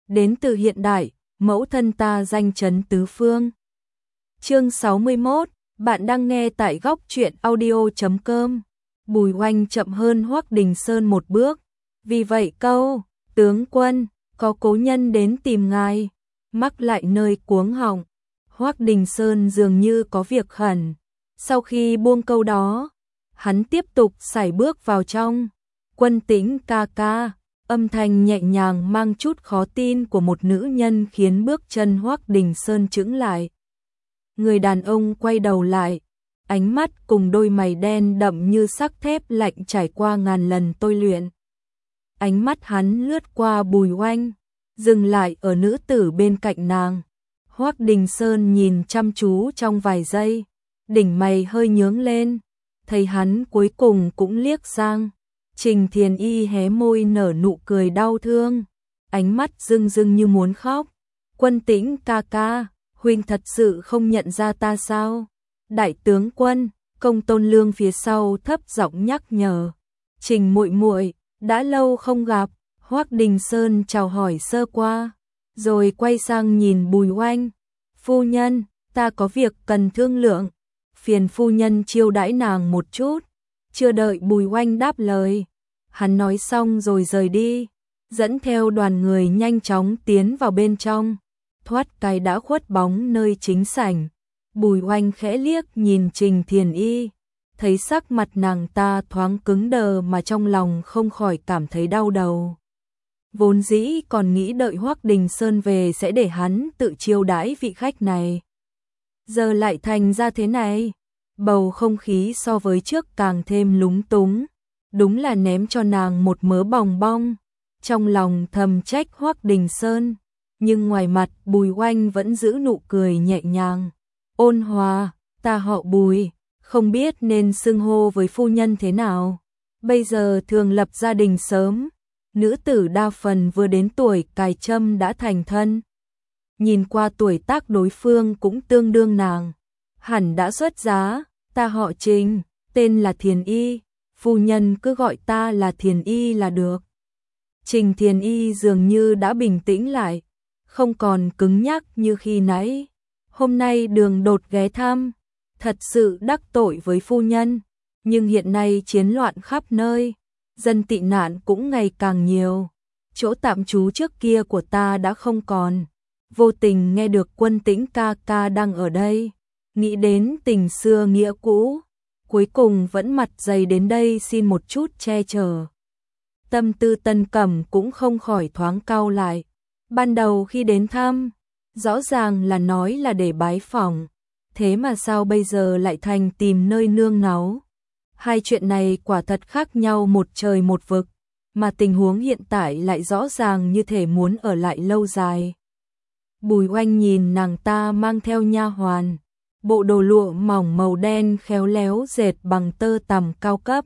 đến từ hiện đại, mẫu thân ta danh chấn tứ phương. Chương 61, bạn đang nghe tại góc truyện audio.com. Bùi Oanh chậm hơn Hoắc Đình Sơn một bước, vì vậy câu, tướng quân, có cố nhân đến tìm ngài, mắc lại nơi cuống họng. Hoắc Đình Sơn dường như có việc khẩn, sau khi buông câu đó, hắn tiếp tục sải bước vào trong. Quân Tĩnh ca ca, âm thanh nhẹ nhàng mang chút khó tin của một nữ nhân khiến bước chân Hoắc Đình Sơn chững lại. Người đàn ông quay đầu lại, ánh mắt cùng đôi mày đen đậm như sắc thép lạnh trải qua ngàn lần tôi luyện. Ánh mắt hắn lướt qua Bùi Oanh, dừng lại ở nữ tử bên cạnh nàng. Hoắc Đình Sơn nhìn chăm chú trong vài giây, đỉnh mày hơi nhướng lên, thấy hắn cuối cùng cũng liếc sang. Trình Thiền Y hé môi nở nụ cười đau thương, ánh mắt rưng rưng như muốn khóc. Quân Tĩnh ca ca, huynh thật sự không nhận ra ta sao? Đại tướng quân, Công Tôn Lương phía sau thấp giọng nhắc nhở. Trình muội muội, đã lâu không gặp. Hoắc Đình Sơn chào hỏi sơ qua, rồi quay sang nhìn Bùi Oanh. Phu nhân, ta có việc cần thương lượng, phiền phu nhân chiêu đãi nàng một chút. Chưa đợi Bùi Oanh đáp lời, hắn nói xong rồi rời đi, dẫn theo đoàn người nhanh chóng tiến vào bên trong, thoát cái đã khuất bóng nơi chính sảnh. Bùi Oanh khẽ liếc nhìn Trình Thiền Y, thấy sắc mặt nàng ta thoáng cứng đờ mà trong lòng không khỏi cảm thấy đau đầu. Vốn dĩ còn nghĩ đợi Hoắc Đình Sơn về sẽ để hắn tự chiêu đãi vị khách này, giờ lại thành ra thế này. Bầu không khí so với trước càng thêm lúng túng, đúng là ném cho nàng một mớ bòng bong. Trong lòng thầm trách Hoắc Đình Sơn, nhưng ngoài mặt Bùi Oanh vẫn giữ nụ cười nhẹ nhàng, ôn hòa. Ta họ Bùi, không biết nên xưng hô với phu nhân thế nào. Bây giờ thường lập gia đình sớm, nữ tử đa phần vừa đến tuổi cài châm đã thành thân. Nhìn qua tuổi tác đối phương cũng tương đương nàng, hẳn đã xuất giá. Ta họ Trình, tên là Thiền Y, phu nhân cứ gọi ta là Thiền Y là được. Trình Thiền Y dường như đã bình tĩnh lại, không còn cứng nhắc như khi nãy. Hôm nay đường đột ghé thăm, thật sự đắc tội với phu nhân, nhưng hiện nay chiến loạn khắp nơi, dân tị nạn cũng ngày càng nhiều. Chỗ tạm trú trước kia của ta đã không còn, vô tình nghe được Quân Tĩnh ca ca đang ở đây. Nghĩ đến tình xưa nghĩa cũ, cuối cùng vẫn mặt dày đến đây xin một chút che chở. Tâm tư Tân Cẩm cũng không khỏi thoáng cau lại. Ban đầu khi đến thăm, rõ ràng là nói là để bái phỏng, thế mà sao bây giờ lại thành tìm nơi nương náu. Hai chuyện này quả thật khác nhau một trời một vực, mà tình huống hiện tại lại rõ ràng như thể muốn ở lại lâu dài. Bùi Oanh nhìn nàng ta mang theo nha hoàn, bộ đồ lụa mỏng màu đen khéo léo dệt bằng tơ tằm cao cấp.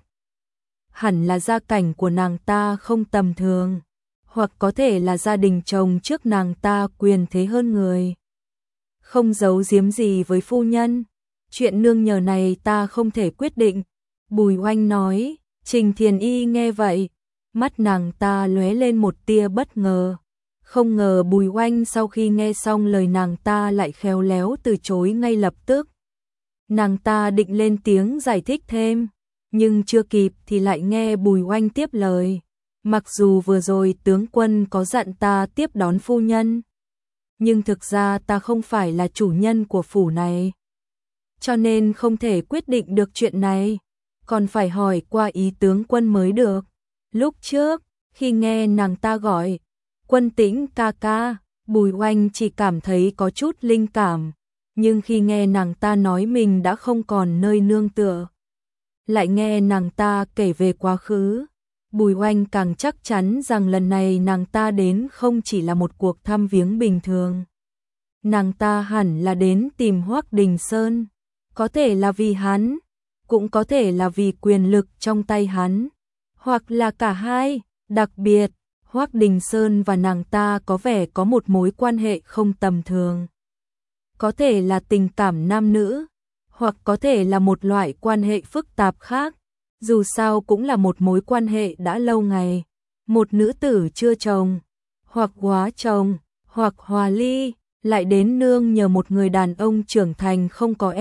Hẳn là gia cảnh của nàng ta không tầm thường, hoặc có thể là gia đình chồng trước nàng ta quyền thế hơn người. Không giấu giếm gì với phu nhân, chuyện nương nhờ này ta không thể quyết định. Bùi Oanh nói. Trình Thiền Y nghe vậy, mắt nàng ta lóe lên một tia bất ngờ. Không ngờ Bùi Oanh sau khi nghe xong lời nàng ta lại khéo léo từ chối ngay lập tức. Nàng ta định lên tiếng giải thích thêm, nhưng chưa kịp thì lại nghe Bùi Oanh tiếp lời. Mặc dù vừa rồi tướng quân có dặn ta tiếp đón phu nhân, nhưng thực ra ta không phải là chủ nhân của phủ này, cho nên không thể quyết định được chuyện này, còn phải hỏi qua ý tướng quân mới được. Lúc trước, khi nghe nàng ta gọi Quân Tĩnh ca ca, Bùi Oanh chỉ cảm thấy có chút linh cảm, nhưng khi nghe nàng ta nói mình đã không còn nơi nương tựa, lại nghe nàng ta kể về quá khứ, Bùi Oanh càng chắc chắn rằng lần này nàng ta đến không chỉ là một cuộc thăm viếng bình thường. Nàng ta hẳn là đến tìm Hoắc Đình Sơn, có thể là vì hắn, cũng có thể là vì quyền lực trong tay hắn, hoặc là cả hai. Đặc biệt, Hoắc Đình Sơn và nàng ta có vẻ có một mối quan hệ không tầm thường. Có thể là tình cảm nam nữ, hoặc có thể là một loại quan hệ phức tạp khác, dù sao cũng là một mối quan hệ đã lâu ngày. Một nữ tử chưa chồng, hoặc hóa chồng, hoặc hòa ly, lại đến nương nhờ một người đàn ông trưởng thành không có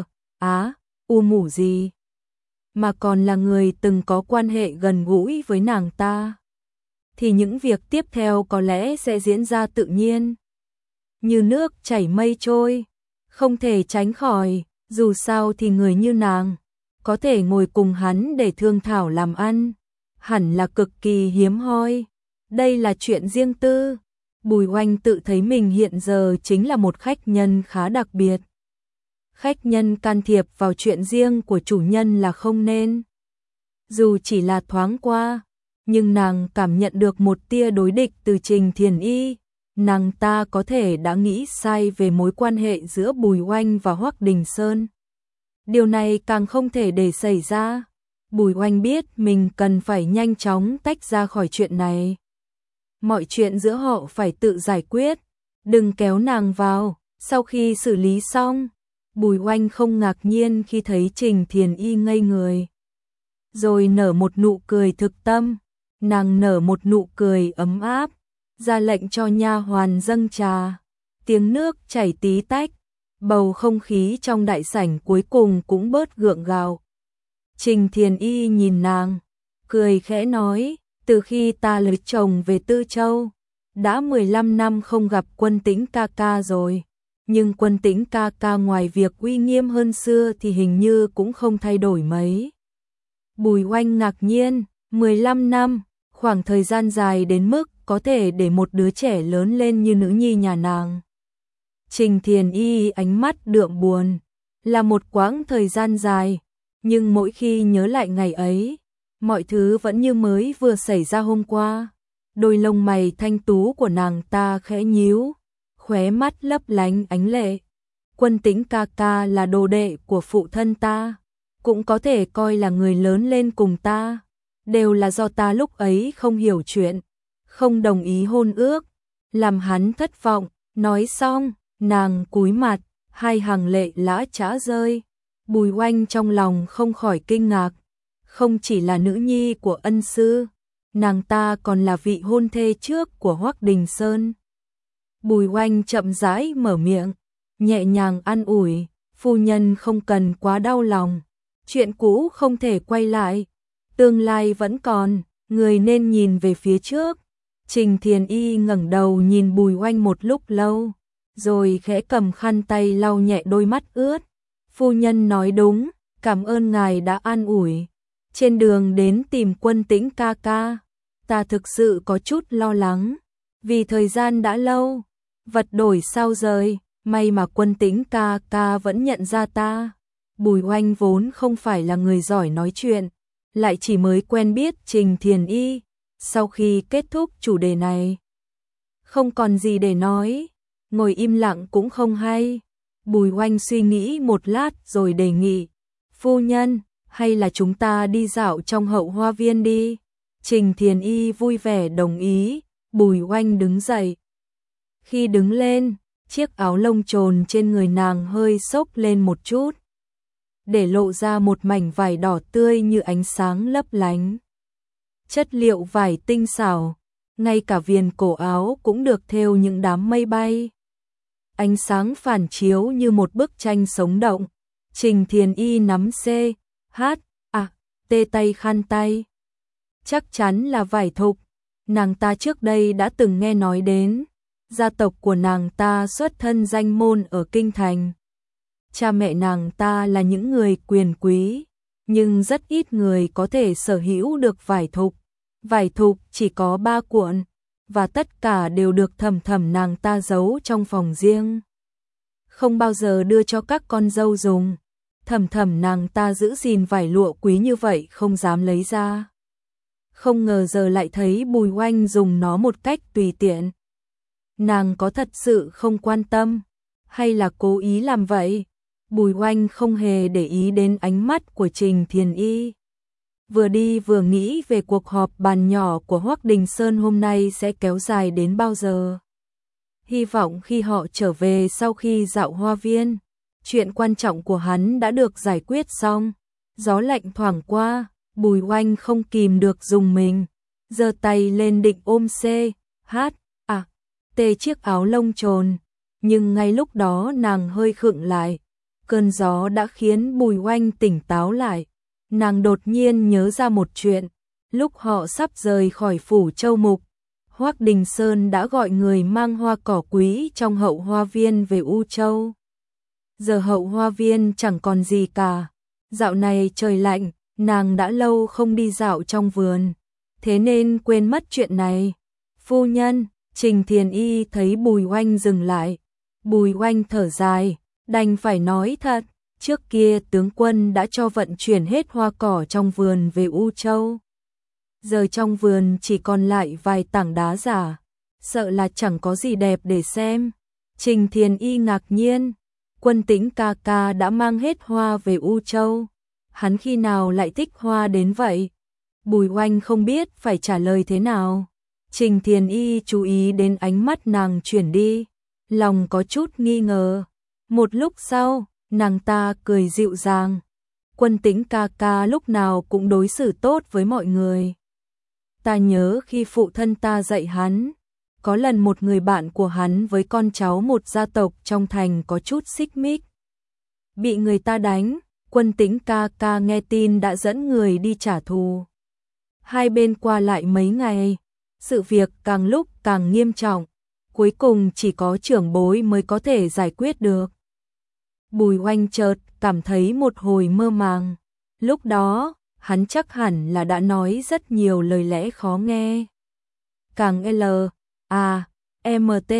mủ gì, mà còn là người từng có quan hệ gần gũi với nàng ta, thì những việc tiếp theo có lẽ sẽ diễn ra tự nhiên, như nước chảy mây trôi, không thể tránh khỏi, dù sao thì người như nàng, có thể ngồi cùng hắn để thương thảo làm ăn, hẳn là cực kỳ hiếm hoi. Đây là chuyện riêng tư. Bùi Oanh tự thấy mình hiện giờ chính là một khách nhân khá đặc biệt. Khách nhân can thiệp vào chuyện riêng của chủ nhân là không nên. Dù chỉ là thoáng qua, nhưng nàng cảm nhận được một tia đối địch từ Trình Thiền Y. Nàng ta có thể đã nghĩ sai về mối quan hệ giữa Bùi Oanh và Hoắc Đình Sơn. Điều này càng không thể để xảy ra. Bùi Oanh biết mình cần phải nhanh chóng tách ra khỏi chuyện này. Mọi chuyện giữa họ phải tự giải quyết, đừng kéo nàng vào. Sau khi xử lý xong, Bùi Oanh không ngạc nhiên khi thấy Trình Thiền Y ngây người, rồi nở một nụ cười thực tâm. Nàng nở một nụ cười ấm áp, ra lệnh cho nha hoàn dâng trà. Tiếng nước chảy tí tách, bầu không khí trong đại sảnh cuối cùng cũng bớt gượng gạo. Trình Thiền Y nhìn nàng, cười khẽ nói, từ khi ta lấy chồng về Tư Châu, đã 15 năm không gặp Quân Tĩnh ca ca rồi, nhưng Quân Tĩnh ca ca ngoài việc uy nghiêm hơn xưa thì hình như cũng không thay đổi mấy. Bùi Oanh ngạc nhiên, 15 năm, khoảng thời gian dài đến mức có thể để một đứa trẻ lớn lên như nữ nhi nhà nàng. Trình Thiền Y ánh mắt đượm buồn, là một quãng thời gian dài, nhưng mỗi khi nhớ lại ngày ấy, mọi thứ vẫn như mới vừa xảy ra hôm qua. Đôi lông mày thanh tú của nàng ta khẽ nhíu, khóe mắt lấp lánh ánh lệ. Quân Tĩnh ca ca là đồ đệ của phụ thân ta, cũng có thể coi là người lớn lên cùng ta. Đều là do ta lúc ấy không hiểu chuyện, không đồng ý hôn ước, làm hắn thất vọng. Nói xong, nàng cúi mặt, hai hàng lệ lã chã rơi. Bùi Oanh trong lòng không khỏi kinh ngạc, không chỉ là nữ nhi của ân sư, nàng ta còn là vị hôn thê trước của Hoắc Đình Sơn. Bùi Oanh chậm rãi mở miệng, nhẹ nhàng an ủi, phu nhân không cần quá đau lòng, chuyện cũ không thể quay lại, tương lai vẫn còn, người nên nhìn về phía trước. Trình Thiền Y ngẩng đầu nhìn Bùi Oanh một lúc lâu, rồi khẽ cầm khăn tay lau nhẹ đôi mắt ướt. Phu nhân nói đúng, cảm ơn ngài đã an ủi. Trên đường đến tìm Quân Tĩnh ca ca, ta thực sự có chút lo lắng, vì thời gian đã lâu, vật đổi sao rời, may mà Quân Tĩnh ca ca vẫn nhận ra ta. Bùi Oanh vốn không phải là người giỏi nói chuyện, lại chỉ mới quen biết Trình Thiền Y. Sau khi kết thúc chủ đề này, không còn gì để nói, ngồi im lặng cũng không hay. Bùi Oanh suy nghĩ một lát rồi đề nghị, phu nhân, hay là chúng ta đi dạo trong hậu hoa viên đi. Trình Thiền Y vui vẻ đồng ý. Bùi Oanh đứng dậy. Khi đứng lên, chiếc áo lông trồn trên người nàng hơi xốc lên một chút, để lộ ra một mảnh vải đỏ tươi như ánh sáng lấp lánh. Chất liệu vải tinh xảo, ngay cả viền cổ áo cũng được thêu những đám mây bay. Ánh sáng phản chiếu như một bức tranh sống động. Trình Thiền Y nắm tê tay khăn tay. Chắc chắn là vải thục. Nàng ta trước đây đã từng nghe nói đến. Gia tộc của nàng ta xuất thân danh môn ở Kinh Thành. Cha mẹ nàng ta là những người quyền quý, nhưng rất ít người có thể sở hữu được vải thục. Vải thục chỉ có 3 cuộn, và tất cả đều được Thầm nàng ta giấu trong phòng riêng, không bao giờ đưa cho các con dâu dùng. Thầm nàng ta giữ gìn vải lụa quý như vậy không dám lấy ra. Không ngờ giờ lại thấy Bùi Oanh dùng nó một cách tùy tiện. Nàng có thật sự không quan tâm, hay là cố ý làm vậy? Bùi Oanh không hề để ý đến ánh mắt của Trình Thiền Y. Vừa đi vừa nghĩ về cuộc họp bàn nhỏ của Hoắc Đình Sơn hôm nay sẽ kéo dài đến bao giờ. Hy vọng khi họ trở về sau khi dạo hoa viên, chuyện quan trọng của hắn đã được giải quyết xong. Gió lạnh thoảng qua, Bùi Oanh không kìm được rùng mình, giơ tay lên định ôm tê chiếc áo lông trồn, nhưng ngay lúc đó nàng hơi khựng lại. Cơn gió đã khiến Bùi Oanh tỉnh táo lại. Nàng đột nhiên nhớ ra một chuyện, lúc họ sắp rời khỏi phủ Châu Mục, Hoắc Đình Sơn đã gọi người mang hoa cỏ quý trong hậu hoa viên về U Châu. Giờ hậu hoa viên chẳng còn gì cả. Dạo này trời lạnh, nàng đã lâu không đi dạo trong vườn, thế nên quên mất chuyện này. Phu nhân, Trình Thiền Y thấy Bùi Oanh dừng lại. Bùi Oanh thở dài, đành phải nói thật, trước kia tướng quân đã cho vận chuyển hết hoa cỏ trong vườn về U Châu. Giờ trong vườn chỉ còn lại vài tảng đá giả, sợ là chẳng có gì đẹp để xem. Trình Thiền Y ngạc nhiên, Quân Tĩnh ca ca đã mang hết hoa về U Châu, hắn khi nào lại thích hoa đến vậy? Bùi Oanh không biết phải trả lời thế nào. Trình Thiền Y chú ý đến ánh mắt nàng chuyển đi, lòng có chút nghi ngờ. Một lúc sau, nàng ta cười dịu dàng. Quân Tĩnh ca ca lúc nào cũng đối xử tốt với mọi người. Ta nhớ khi phụ thân ta dạy hắn, có lần một người bạn của hắn với con cháu một gia tộc trong thành có chút xích mích, bị người ta đánh. Quân Tĩnh ca ca nghe tin đã dẫn người đi trả thù. Hai bên qua lại mấy ngày, sự việc càng lúc càng nghiêm trọng, cuối cùng chỉ có trưởng bối mới có thể giải quyết được. Bùi Oanh chợt cảm thấy một hồi mơ màng. Lúc đó, hắn chắc hẳn là đã nói rất nhiều lời lẽ khó nghe. Càng L, A, M, T,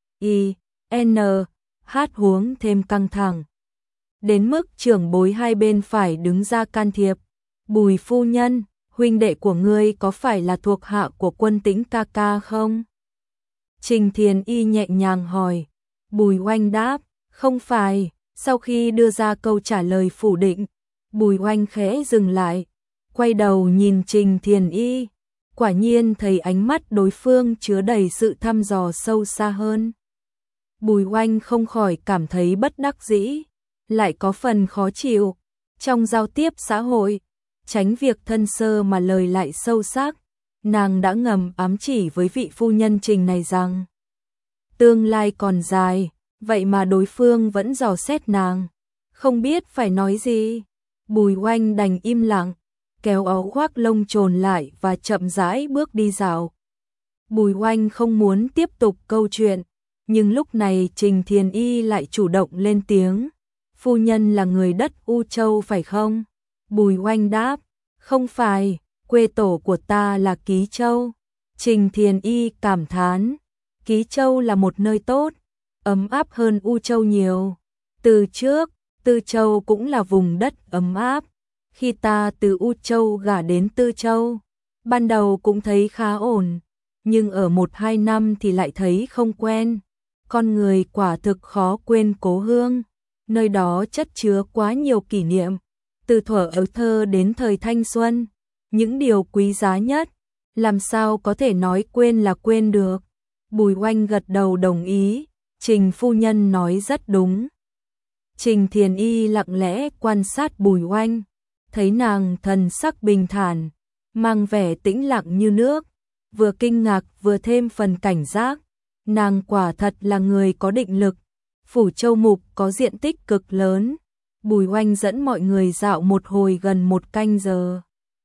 I, N, H huống thêm căng thẳng. Đến mức trưởng bối hai bên phải đứng ra can thiệp. Bùi phu nhân, huynh đệ của ngươi có phải là thuộc hạ của Quân Tĩnh ca ca không? Trình Thiền Y nhẹ nhàng hỏi. Bùi Oanh đáp, không phải. Sau khi đưa ra câu trả lời phủ định, Bùi Oanh khẽ dừng lại, quay đầu nhìn Trình Thiền Y. Quả nhiên thấy ánh mắt đối phương chứa đầy sự thăm dò sâu xa hơn. Bùi Oanh không khỏi cảm thấy bất đắc dĩ, lại có phần khó chịu. Trong giao tiếp xã hội, tránh việc thân sơ mà lời lại sâu sắc, nàng đã ngầm ám chỉ với vị phu nhân Trình này rằng tương lai còn dài, vậy mà đối phương vẫn dò xét nàng, không biết phải nói gì. Bùi Oanh đành im lặng, kéo áo khoác lông trồn lại và chậm rãi bước đi dạo. Bùi Oanh không muốn tiếp tục câu chuyện, nhưng lúc này Trình Thiền Y lại chủ động lên tiếng. Phu nhân là người đất U Châu phải không? Bùi Oanh đáp, không phải, quê tổ của ta là Ký Châu. Trình Thiền Y cảm thán, Ký Châu là một nơi tốt, ấm áp hơn U Châu nhiều. Từ trước, Tư Châu cũng là vùng đất ấm áp. Khi ta từ U Châu gả đến Tư Châu, ban đầu cũng thấy khá ổn, nhưng ở 1-2 năm thì lại thấy không quen. Con người quả thực khó quên cố hương, nơi đó chất chứa quá nhiều kỷ niệm, từ thuở ấu thơ đến thời thanh xuân, những điều quý giá nhất, làm sao có thể nói quên là quên được. Bùi Oanh gật đầu đồng ý, Trình phu nhân nói rất đúng. Trình Thiền Y lặng lẽ quan sát Bùi Oanh, thấy nàng thần sắc bình thản, mang vẻ tĩnh lặng như nước, vừa kinh ngạc vừa thêm phần cảnh giác. Nàng quả thật là người có định lực. Phủ Châu Mục có diện tích cực lớn. Bùi Oanh dẫn mọi người dạo một hồi gần 1 canh giờ.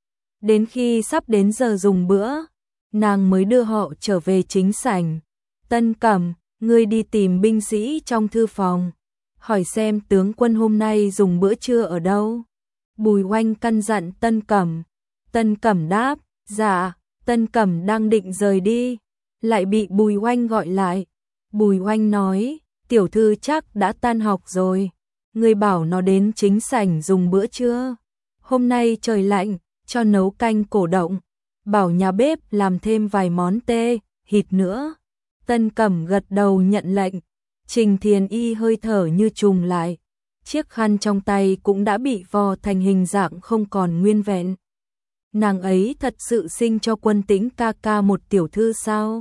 Đến khi sắp đến giờ dùng bữa, nàng mới đưa họ trở về chính sảnh. Tân Cẩm, ngươi đi tìm binh sĩ trong thư phòng, hỏi xem tướng quân hôm nay dùng bữa trưa ở đâu. Bùi Oanh căn dặn Tân Cẩm. Tân Cẩm đáp, dạ. Tân Cẩm đang định rời đi, lại bị Bùi Oanh gọi lại. Bùi Oanh nói, tiểu thư chắc đã tan học rồi, người bảo nó đến chính sảnh dùng bữa trưa. Hôm nay trời lạnh, cho nấu canh cổ động, bảo nhà bếp làm thêm vài món tê, thịt nữa. Tân Cẩm gật đầu nhận lệnh. Trình Thiền Y hơi thở như trùng lại, chiếc khăn trong tay cũng đã bị vò thành hình dạng không còn nguyên vẹn. Nàng ấy thật sự sinh cho Quân Tĩnh ca ca một tiểu thư sao?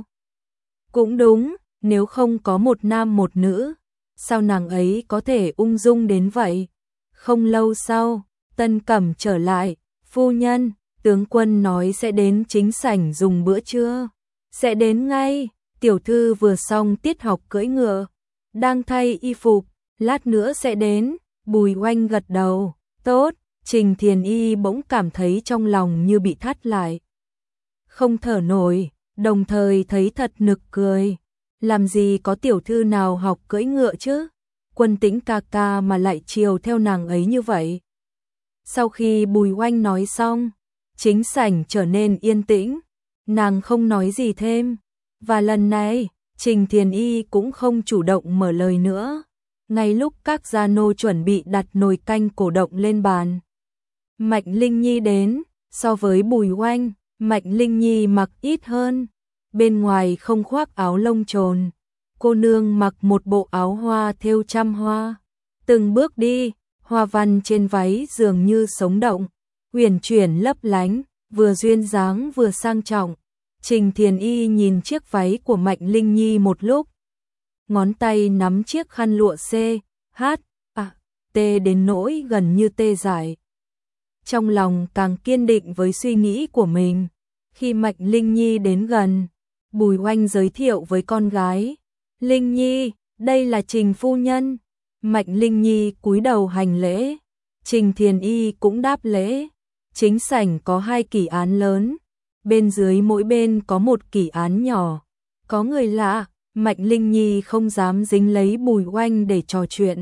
Cũng đúng, nếu không có một nam một nữ, sao nàng ấy có thể ung dung đến vậy? Không lâu sau, Tân Cẩm trở lại, phu nhân, tướng quân nói sẽ đến chính sảnh dùng bữa trưa. Sẽ đến ngay, tiểu thư vừa xong tiết học cưỡi ngựa, đang thay y phục, lát nữa sẽ đến. Bùi Oanh gật đầu, tốt. Trình Thiền Y bỗng cảm thấy trong lòng như bị thắt lại, không thở nổi, đồng thời thấy thật nực cười. Làm gì có tiểu thư nào học cưỡi ngựa chứ? Quân Tĩnh ca ca mà lại chiều theo nàng ấy như vậy. Sau khi Bùi Oanh nói xong, chính sảnh trở nên yên tĩnh, nàng không nói gì thêm. Và lần này, Trình Thiền Y cũng không chủ động mở lời nữa. Ngay lúc các gia nô chuẩn bị đặt nồi canh cổ động lên bàn, Mạnh Linh Nhi đến. So với Bùi Oanh, Mạnh Linh Nhi mặc ít hơn, bên ngoài không khoác áo lông trồn, cô nương mặc một bộ áo hoa thêu trăm hoa. Từng bước đi, hoa văn trên váy dường như sống động, uyển chuyển lấp lánh, vừa duyên dáng vừa sang trọng. Trình Thiền Y nhìn chiếc váy của Mạnh Linh Nhi một lúc, ngón tay nắm chiếc khăn lụa CH đến nỗi gần như tê dại. Trong lòng càng kiên định với suy nghĩ của mình. Khi Mạnh Linh Nhi đến gần, Bùi Oanh giới thiệu với con gái, Linh Nhi, đây là Trình phu nhân. Mạnh Linh Nhi cúi đầu hành lễ, Trình Thiền Y cũng đáp lễ. Chính sảnh có 2 kỷ án lớn, bên dưới mỗi bên có một kỷ án nhỏ. Có người lạ, Mạnh Linh Nhi không dám dính lấy Bùi Oanh để trò chuyện,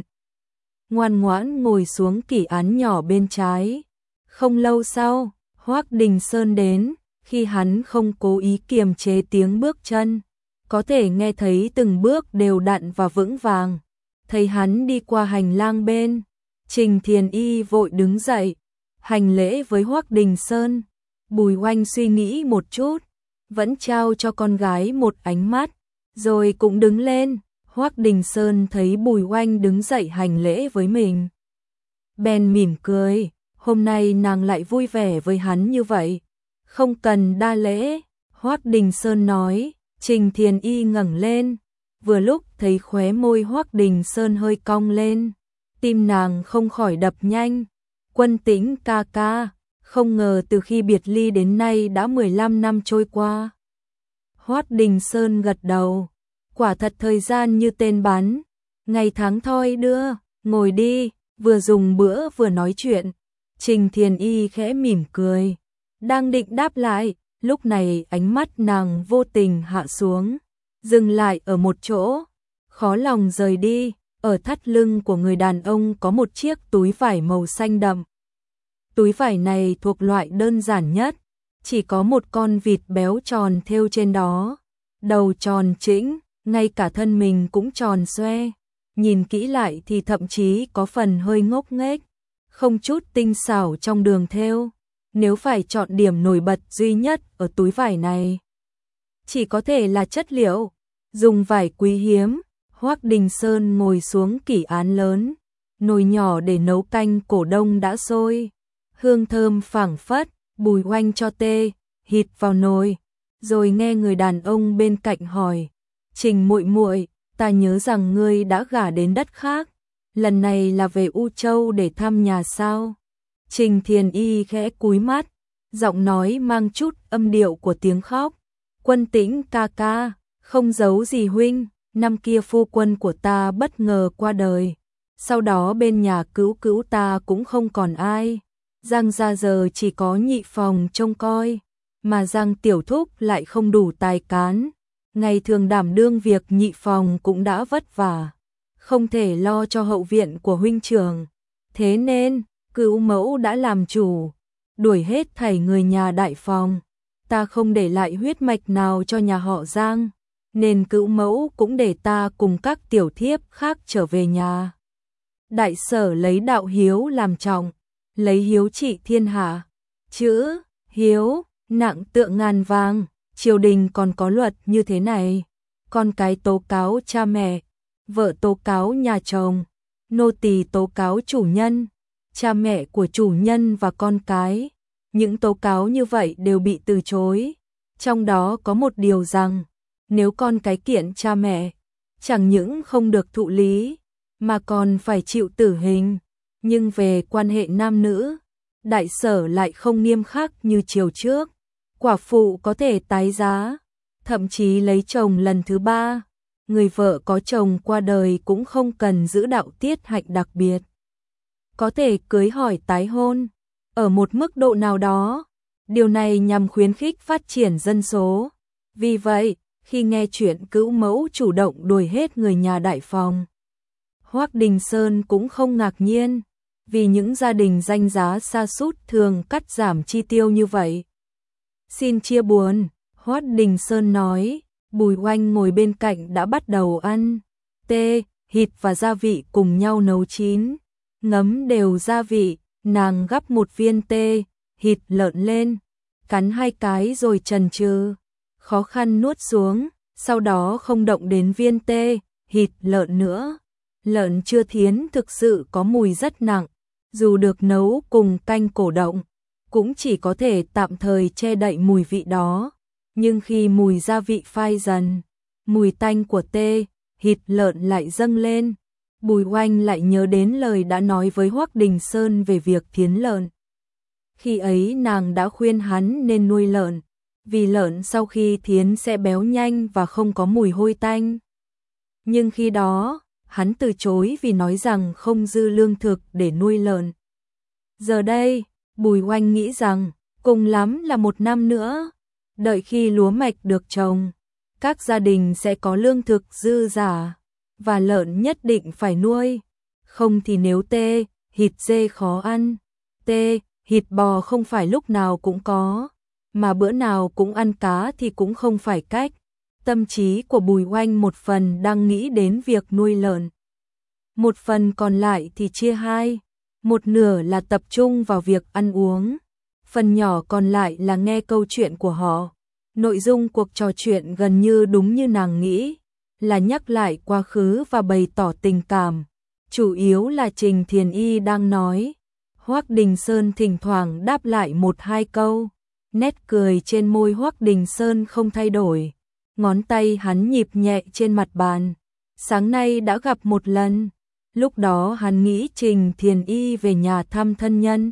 ngoan ngoãn ngồi xuống kỷ án nhỏ bên trái. Không lâu sau, Hoắc Đình Sơn đến. Khi hắn không cố ý kiềm chế tiếng bước chân, có thể nghe thấy từng bước đều đặn và vững vàng. Thấy hắn đi qua hành lang bên, Trình Thiền Y vội đứng dậy, hành lễ với Hoắc Đình Sơn. Bùi Oanh suy nghĩ một chút, vẫn trao cho con gái một ánh mắt, rồi cũng đứng lên. Hoắc Đình Sơn thấy Bùi Oanh đứng dậy hành lễ với mình, bèn mỉm cười. Hôm nay nàng lại vui vẻ với hắn như vậy, không cần đa lễ. Hoắc Đình Sơn nói. Trình Thiền Y ngẩng lên, vừa lúc thấy khóe môi Hoắc Đình Sơn hơi cong lên, tim nàng không khỏi đập nhanh. Quân Tĩnh ca ca, không ngờ từ khi biệt ly đến nay đã 15 năm trôi qua. Hoắc Đình Sơn gật đầu, quả thật thời gian như tên bắn, ngày tháng thoi đưa. Ngồi đi. Vừa dùng bữa vừa nói chuyện, Trình Thiền Y khẽ mỉm cười, đang định đáp lại, lúc này ánh mắt nàng vô tình hạ xuống, dừng lại ở một chỗ, khó lòng rời đi. Ở thắt lưng của người đàn ông có một chiếc túi vải màu xanh đậm. Túi vải này thuộc loại đơn giản nhất, chỉ có một con vịt béo tròn thêu trên đó, đầu tròn chỉnh, ngay cả thân mình cũng tròn xoe. Nhìn kỹ lại thì thậm chí có phần hơi ngốc nghếch, không chút tinh xảo trong đường thêu. Nếu phải chọn điểm nổi bật duy nhất ở túi vải này, chỉ có thể là chất liệu, dùng vải quý hiếm. Hoắc Đình Sơn ngồi xuống kỷ án lớn, nồi nhỏ để nấu canh cổ đông đã sôi, hương thơm phảng phất. Bùi Oanh cho tê hít vào nồi, rồi nghe người đàn ông bên cạnh hỏi, Trình muội muội, ta nhớ rằng ngươi đã gả đến đất khác, lần này là về U Châu để thăm nhà sao? Trình Thiền Y khẽ cúi mắt, giọng nói mang chút âm điệu của tiếng khóc. Quân Tĩnh ca ca, không giấu gì huynh, năm kia phu quân của ta bất ngờ qua đời, sau đó bên nhà cứu cứu ta cũng không còn ai, Giang gia giờ chỉ có nhị phòng trông coi, mà Giang tiểu thúc lại không đủ tài cán, ngày thường đảm đương việc nhị phòng cũng đã vất vả, không thể lo cho hậu viện của huynh trưởng, thế nên cữu mẫu đã làm chủ, đuổi hết thảy người nhà đại phòng, ta không để lại huyết mạch nào cho nhà họ Giang, nên cữu mẫu cũng để ta cùng các tiểu thiếp khác trở về nhà. Đại sở lấy đạo hiếu làm trọng, lấy hiếu trị thiên hạ, chữ hiếu nặng tựa ngàn vàng, triều đình còn có luật như thế này, con cái tố cáo cha mẹ, vợ tố cáo nhà chồng, nô tỳ tố cáo chủ nhân, cha mẹ của chủ nhân và con cái. Những tố cáo như vậy đều bị từ chối. Trong đó có một điều rằng, nếu con cái kiện cha mẹ, chẳng những không được thụ lý, mà còn phải chịu tử hình. Nhưng về quan hệ nam nữ, đại sở lại không nghiêm khắc như triều trước. Quả phụ có thể tái giá, thậm chí lấy chồng lần thứ 3. Người vợ có chồng qua đời cũng không cần giữ đạo tiết hạnh đặc biệt. Có thể cưới hỏi tái hôn, ở một mức độ nào đó. Điều này nhằm khuyến khích phát triển dân số. Vì vậy, khi nghe chuyện cữu mẫu chủ động đuổi hết người nhà Đại Phòng, Hoắc Đình Sơn cũng không ngạc nhiên, vì những gia đình danh giá sa sút thường cắt giảm chi tiêu như vậy. Xin chia buồn, Hoắc Đình Sơn nói. Bùi Oanh ngồi bên cạnh đã bắt đầu ăn thịt và gia vị cùng nhau nấu chín. Ngấm đều gia vị, nàng gắp một viên thịt lợn lên, cắn 2 cái rồi chần chừ, khó khăn nuốt xuống, sau đó không động đến viên thịt lợn nữa. Lợn chưa thiến thực sự có mùi rất nặng, dù được nấu cùng canh cổ động, cũng chỉ có thể tạm thời che đậy mùi vị đó. Nhưng khi mùi gia vị phai dần, mùi tanh của thịt lợn lại dâng lên. Bùi Oanh lại nhớ đến lời đã nói với Hoắc Đình Sơn về việc thiến lợn. Khi ấy nàng đã khuyên hắn nên nuôi lợn, vì lợn sau khi thiến sẽ béo nhanh và không có mùi hôi tanh. Nhưng khi đó, hắn từ chối vì nói rằng không dư lương thực để nuôi lợn. Giờ đây, Bùi Oanh nghĩ rằng, cùng lắm là 1 năm nữa, đợi khi lúa mạch được trồng, các gia đình sẽ có lương thực dư dả, và lợn nhất định phải nuôi. Không thì nếu thịt dê khó ăn, thịt bò không phải lúc nào cũng có, mà bữa nào cũng ăn cá thì cũng không phải cách. Tâm trí của Bùi Oanh một phần đang nghĩ đến việc nuôi lợn, một phần còn lại thì chia 2, một nửa là tập trung vào việc ăn uống, phần nhỏ còn lại là nghe câu chuyện của họ. Nội dung cuộc trò chuyện gần như đúng như nàng nghĩ, là nhắc lại quá khứ và bày tỏ tình cảm. Chủ yếu là Trình Thiền Y đang nói. Hoắc Đình Sơn thỉnh thoảng đáp lại 1-2 câu. Nét cười trên môi Hoắc Đình Sơn không thay đổi. Ngón tay hắn nhịp nhẹ trên mặt bàn. Sáng nay đã gặp một lần. Lúc đó hắn nghĩ Trình Thiền Y về nhà thăm thân nhân.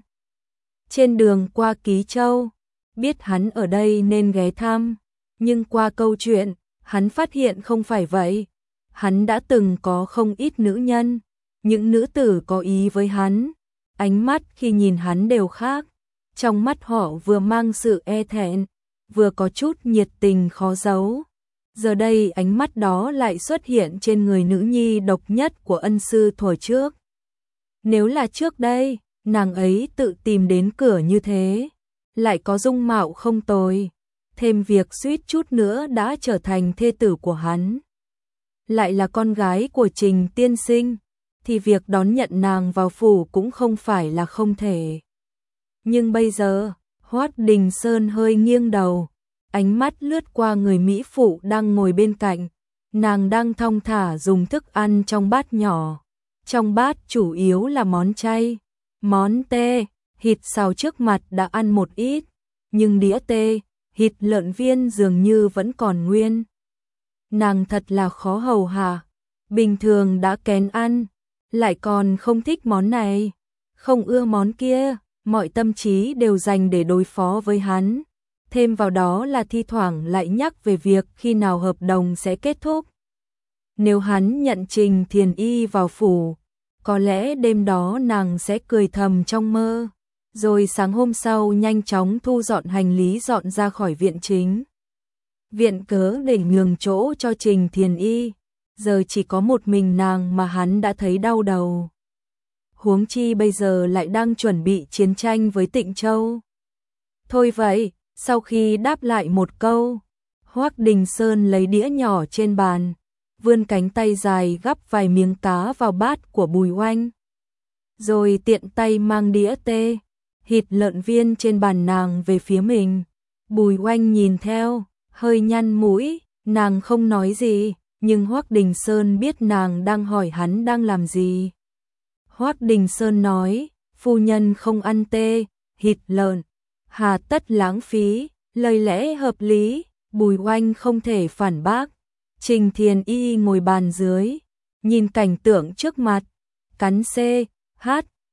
Trên đường qua Ký Châu, biết hắn ở đây nên ghé thăm. Nhưng qua câu chuyện, hắn phát hiện không phải vậy. Hắn đã từng có không ít nữ nhân. Những nữ tử có ý với hắn, ánh mắt khi nhìn hắn đều khác. Trong mắt họ vừa mang sự e thẹn, vừa có chút nhiệt tình khó giấu. Giờ đây ánh mắt đó lại xuất hiện trên người nữ nhi độc nhất của ân sư thuở trước. Nếu là trước đây, nàng ấy tự tìm đến cửa như thế, lại có dung mạo không tồi, thêm việc suýt chút nữa đã trở thành thê tử của hắn, lại là con gái của Trình tiên sinh, thì việc đón nhận nàng vào phủ cũng không phải là không thể. Nhưng bây giờ, Hoắc Đình Sơn hơi nghiêng đầu, ánh mắt lướt qua người mỹ phụ đang ngồi bên cạnh, nàng đang thong thả dùng thức ăn trong bát nhỏ. Trong bát chủ yếu là món chay, món thịt xào trước mặt đã ăn một ít, nhưng đĩa thịt lợn viên dường như vẫn còn nguyên. Nàng thật là khó hầu hạ, bình thường đã kén ăn, lại còn không thích món này, không ưa món kia, mọi tâm trí đều dành để đối phó với hắn. Thêm vào đó là thi thoảng lại nhắc về việc khi nào hợp đồng sẽ kết thúc. Nếu hắn nhận Trình Thiền Y vào phủ, có lẽ đêm đó nàng sẽ cười thầm trong mơ, rồi sáng hôm sau nhanh chóng thu dọn hành lý dọn ra khỏi viện chính. Viện cớ để nhường chỗ cho Trình Thiền Y, giờ chỉ có một mình nàng mà hắn đã thấy đau đầu. Huống chi bây giờ lại đang chuẩn bị chiến tranh với Tịnh Châu. Thôi vậy, sau khi đáp lại một câu, Hoắc Đình Sơn lấy đĩa nhỏ trên bàn, vươn cánh tay dài gắp vài miếng cá vào bát của Bùi Oanh. Rồi tiện tay mang đĩa thịt lợn viên trên bàn nàng về phía mình. Bùi Oanh nhìn theo, hơi nhăn mũi, nàng không nói gì, nhưng Hoắc Đình Sơn biết nàng đang hỏi hắn đang làm gì. Hoắc Đình Sơn nói, phu nhân không ăn thịt lợn, hà tất lãng phí, lời lẽ hợp lý, Bùi Oanh không thể phản bác. Trình Thiền Y ngồi bàn dưới, nhìn cảnh tượng trước mặt, cắn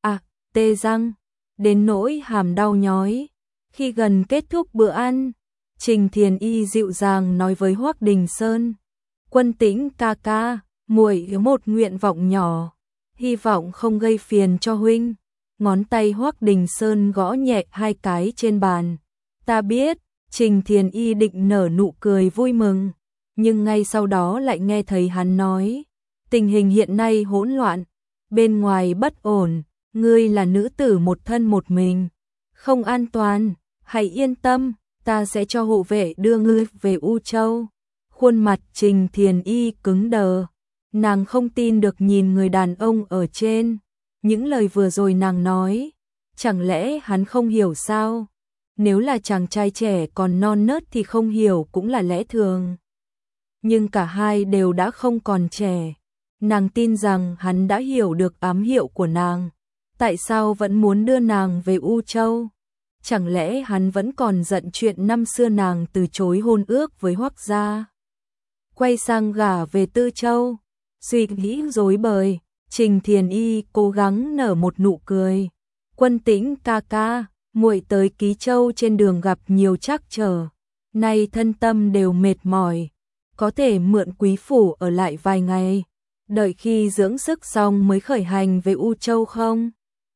răng, đến nỗi hàm đau nhói. Khi gần kết thúc bữa ăn, Trình Thiền Y dịu dàng nói với Hoắc Đình Sơn, Quân Tĩnh ca ca, muội có một nguyện vọng nhỏ, hy vọng không gây phiền cho huynh. Ngón tay Hoắc Đình Sơn gõ nhẹ 2 cái trên bàn. Ta biết. Trình Thiền Y định nở nụ cười vui mừng, nhưng ngay sau đó lại nghe thấy hắn nói, tình hình hiện nay hỗn loạn, bên ngoài bất ổn, ngươi là nữ tử một thân một mình, không an toàn, hãy yên tâm, ta sẽ cho hộ vệ đưa ngươi về U Châu. Khuôn mặt Trình Thiền Y cứng đờ, nàng không tin được nhìn người đàn ông ở trên, những lời vừa rồi nàng nói, chẳng lẽ hắn không hiểu sao? Nếu là chàng trai trẻ còn non nớt thì không hiểu cũng là lẽ thường. Nhưng cả hai đều đã không còn trẻ. Nàng tin rằng hắn đã hiểu được ám hiệu của nàng. Tại sao vẫn muốn đưa nàng về U Châu? Chẳng lẽ hắn vẫn còn giận chuyện năm xưa nàng từ chối hôn ước với Hoắc gia? Quay sang gả về Tư Châu. Suy nghĩ rối bời, Trình Thiền Y cố gắng nở một nụ cười. Quân Tĩnh ca ca, muội tới Ký Châu trên đường gặp nhiều trắc trở, nay thân tâm đều mệt mỏi, có thể mượn quý phủ ở lại vài ngày, đợi khi dưỡng sức xong mới khởi hành về U Châu không?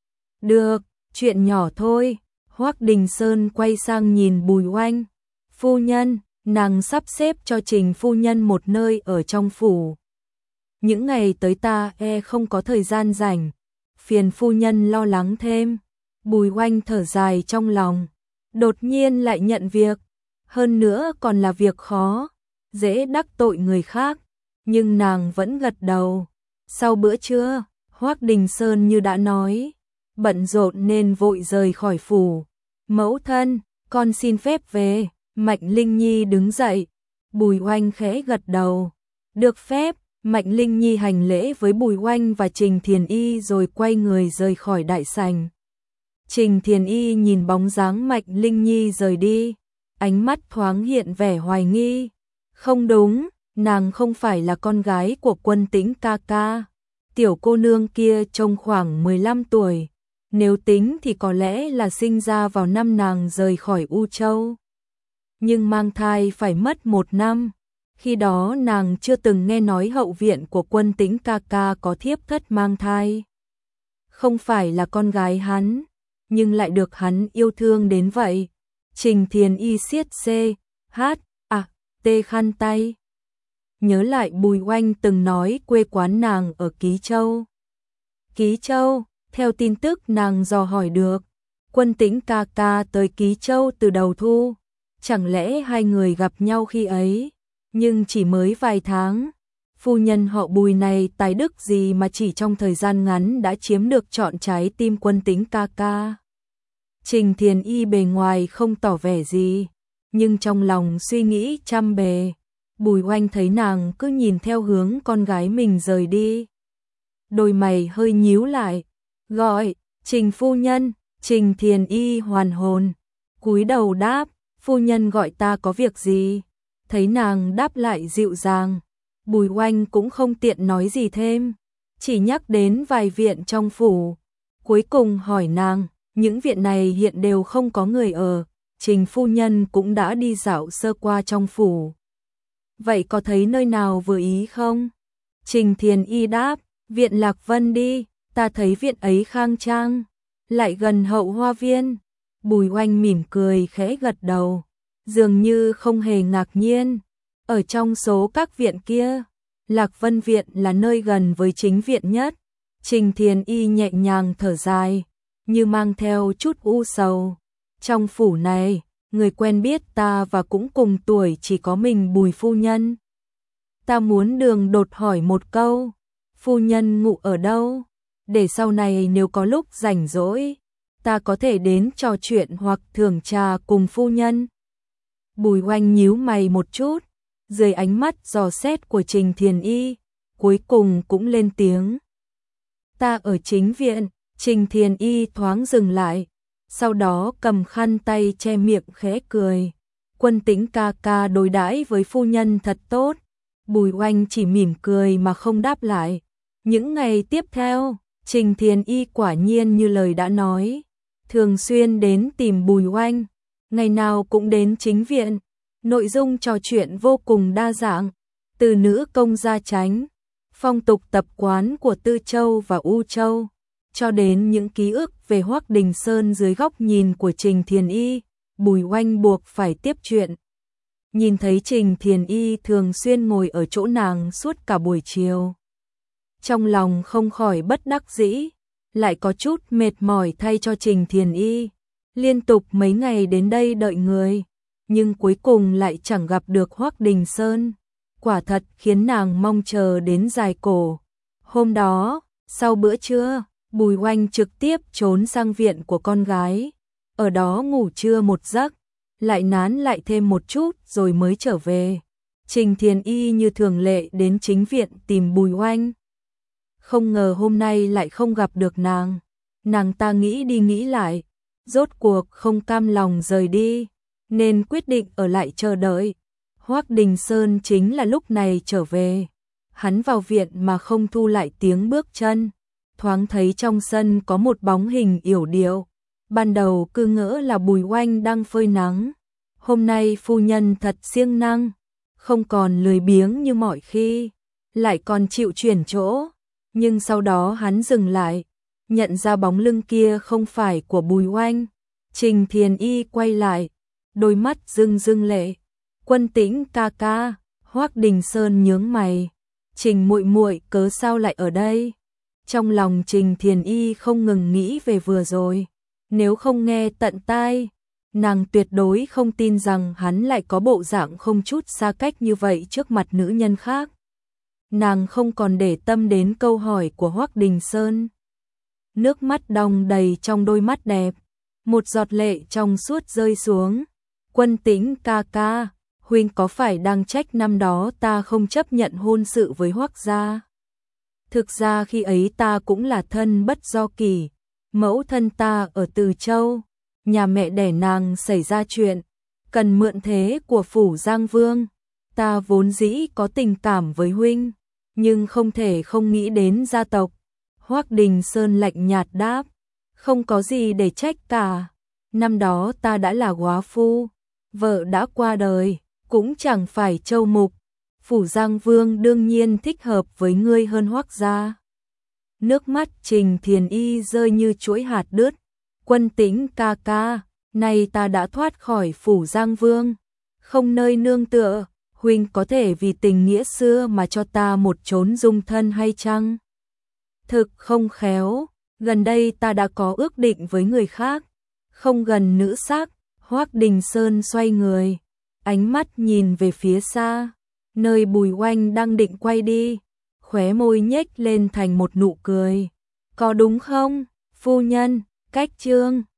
Được, chuyện nhỏ thôi. Hoắc Đình Sơn quay sang nhìn Bùi Oanh, phu nhân, nàng sắp xếp cho Trình phu nhân một nơi ở trong phủ. Những ngày tới ta không có thời gian rảnh, phiền phu nhân lo lắng thêm. Bùi Oanh thở dài trong lòng, đột nhiên lại nhận việc, hơn nữa còn là việc khó, dễ đắc tội người khác, nhưng nàng vẫn gật đầu. Sau bữa trưa, Hoắc Đình Sơn như đã nói, bận rộn nên vội rời khỏi phủ. Mẫu thân, con xin phép về. Mạnh Linh Nhi đứng dậy, Bùi Oanh khẽ gật đầu, được phép. Mạnh Linh Nhi hành lễ với Bùi Oanh và Trình Thiền Y rồi quay người rời khỏi đại sảnh. Trình Thiền Y nhìn bóng dáng Mạnh Linh Nhi rời đi, ánh mắt thoáng hiện vẻ hoài nghi. Không đúng, nàng không phải là con gái của Quân Tĩnh ca ca. Tiểu cô nương kia trông khoảng 15 tuổi, nếu tính thì có lẽ là sinh ra vào năm nàng rời khỏi U Châu. Nhưng mang thai phải mất 1 năm, khi đó nàng chưa từng nghe nói hậu viện của Quân Tĩnh ca ca có thiếp thất mang thai. Không phải là con gái hắn, nhưng lại được hắn yêu thương đến vậy. Trình Thiền Y siết tê khăn tay. Nhớ lại Bùi Oanh từng nói quê quán nàng ở Ký Châu. Ký Châu, theo tin tức nàng dò hỏi được, Quân Tĩnh ca ca tới Ký Châu từ đầu thu, chẳng lẽ hai người gặp nhau khi ấy, nhưng chỉ mới vài tháng. Phu nhân họ Bùi này tài đức gì mà chỉ trong thời gian ngắn đã chiếm được trọn trái tim Quân Tĩnh ca ca. Trình Thiền Y bề ngoài không tỏ vẻ gì, nhưng trong lòng suy nghĩ trăm bề. Bùi Oanh thấy nàng cứ nhìn theo hướng con gái mình rời đi, đôi mày hơi nhíu lại, gọi, Trình phu nhân. Trình Thiền Y hoàn hồn, cúi đầu đáp, phu nhân gọi ta có việc gì? Thấy nàng đáp lại dịu dàng, Bùi Oanh cũng không tiện nói gì thêm, chỉ nhắc đến vài viện trong phủ. Cuối cùng hỏi nàng, những viện này hiện đều không có người ở, Trình phu nhân cũng đã đi dạo sơ qua trong phủ. Vậy có thấy nơi nào vừa ý không? Trình Thiền Y đáp, viện Lạc Vân đi, ta thấy viện ấy khang trang, lại gần Hậu Hoa Viên. Bùi Oanh mỉm cười khẽ gật đầu, dường như không hề ngạc nhiên. Ở trong số các viện kia, Lạc Vân viện là nơi gần với chính viện nhất. Trình Thiền Y nhẹ nhàng thở dài, như mang theo chút u sầu. Trong phủ này, người quen biết ta và cũng cùng tuổi chỉ có mình Bùi phu nhân. Ta muốn đường đột hỏi một câu, phu nhân ngụ ở đâu? Để sau này nếu có lúc rảnh rỗi, ta có thể đến trò chuyện hoặc thưởng trà cùng phu nhân. Bùi Oanh nhíu mày một chút, dưới ánh mắt dò xét của Trình Thiền Y, cuối cùng cũng lên tiếng. Ta ở chính viện. Trình Thiền Y thoáng dừng lại, sau đó cầm khăn tay che miệng khẽ cười. Quân Tĩnh ca ca đối đãi với phu nhân thật tốt. Bùi Oanh chỉ mỉm cười mà không đáp lại. Những ngày tiếp theo, Trình Thiền Y quả nhiên như lời đã nói, thường xuyên đến tìm Bùi Oanh, ngày nào cũng đến chính viện, Nội dung trò chuyện vô cùng đa dạng, từ nữ công gia chánh, phong tục tập quán của Tư Châu và U Châu, cho đến những ký ức về Hoắc Đình Sơn dưới góc nhìn của Trình Thiền Y. Bùi Oanh buộc phải tiếp chuyện. Nhìn thấy Trình Thiền Y thường xuyên ngồi ở chỗ nàng suốt cả buổi chiều. Trong lòng không khỏi bất đắc dĩ, lại có chút mệt mỏi thay cho Trình Thiền Y. Liên tục mấy ngày đến đây đợi người, nhưng cuối cùng lại chẳng gặp được Hoắc Đình Sơn. Quả thật khiến nàng mong chờ đến dài cổ. Hôm đó, sau bữa trưa, Bùi Oanh trực tiếp trốn sang viện của con gái. Ở đó ngủ trưa một giấc, lại nán lại thêm một chút rồi mới trở về. Trình Thiền Y như thường lệ đến chính viện tìm Bùi Oanh. Không ngờ hôm nay lại không gặp được nàng. Nàng ta nghĩ đi nghĩ lại, rốt cuộc không cam lòng rời đi, nên quyết định ở lại chờ đợi. Hoắc Đình Sơn chính là lúc này trở về. Hắn vào viện mà không thu lại tiếng bước chân. Thoáng thấy trong sân có một bóng hình yểu điệu. Ban đầu cứ ngỡ là Bùi Oanh đang phơi nắng. Hôm nay phu nhân thật siêng năng, không còn lười biếng như mọi khi, lại còn chịu chuyển chỗ. Nhưng sau đó hắn dừng lại, nhận ra bóng lưng kia không phải của Bùi Oanh. Trình Thiền Y quay lại, đôi mắt rưng rưng lệ. Quân Tĩnh ca ca. Hoắc Đình Sơn nhướng mày. Trình muội muội cớ sao lại ở đây? Trong lòng Trình Thiền Y không ngừng nghĩ về vừa rồi. Nếu không nghe tận tai, nàng tuyệt đối không tin rằng hắn lại có bộ dạng không chút xa cách như vậy trước mặt nữ nhân khác. Nàng không còn để tâm đến câu hỏi của Hoắc Đình Sơn. Nước mắt đong đầy trong đôi mắt đẹp, một giọt lệ trong suốt rơi xuống. Quân Tĩnh ca ca, huynh có phải đang trách năm đó ta không chấp nhận hôn sự với Hoắc gia? Thực ra khi ấy ta cũng là thân bất do kỳ, mẫu thân ta ở Từ Châu, nhà mẹ đẻ nàng xảy ra chuyện, cần mượn thế của phủ Giang Vương. Ta vốn dĩ có tình cảm với huynh, nhưng không thể không nghĩ đến gia tộc. Hoắc Đình Sơn lạnh nhạt đáp, không có gì để trách cả. Năm đó ta đã là góa phu, vợ đã qua đời, cũng chẳng phải châu mục. Phủ Giang Vương đương nhiên thích hợp với ngươi hơn Hoắc gia. Nước mắt Trình Thiền Y rơi như chuỗi hạt đứt. Quân Tĩnh ca ca, nay ta đã thoát khỏi phủ Giang Vương, không nơi nương tựa, huynh có thể vì tình nghĩa xưa mà cho ta một chốn dung thân hay chăng? Thực không khéo, gần đây ta đã có ước định với người khác, không gần nữ sắc. Hoắc Đình Sơn xoay người, ánh mắt nhìn về phía xa, nơi Bùi Oanh đang định quay đi, khóe môi nhếch lên thành một nụ cười. Có đúng không, phu nhân? Cách chương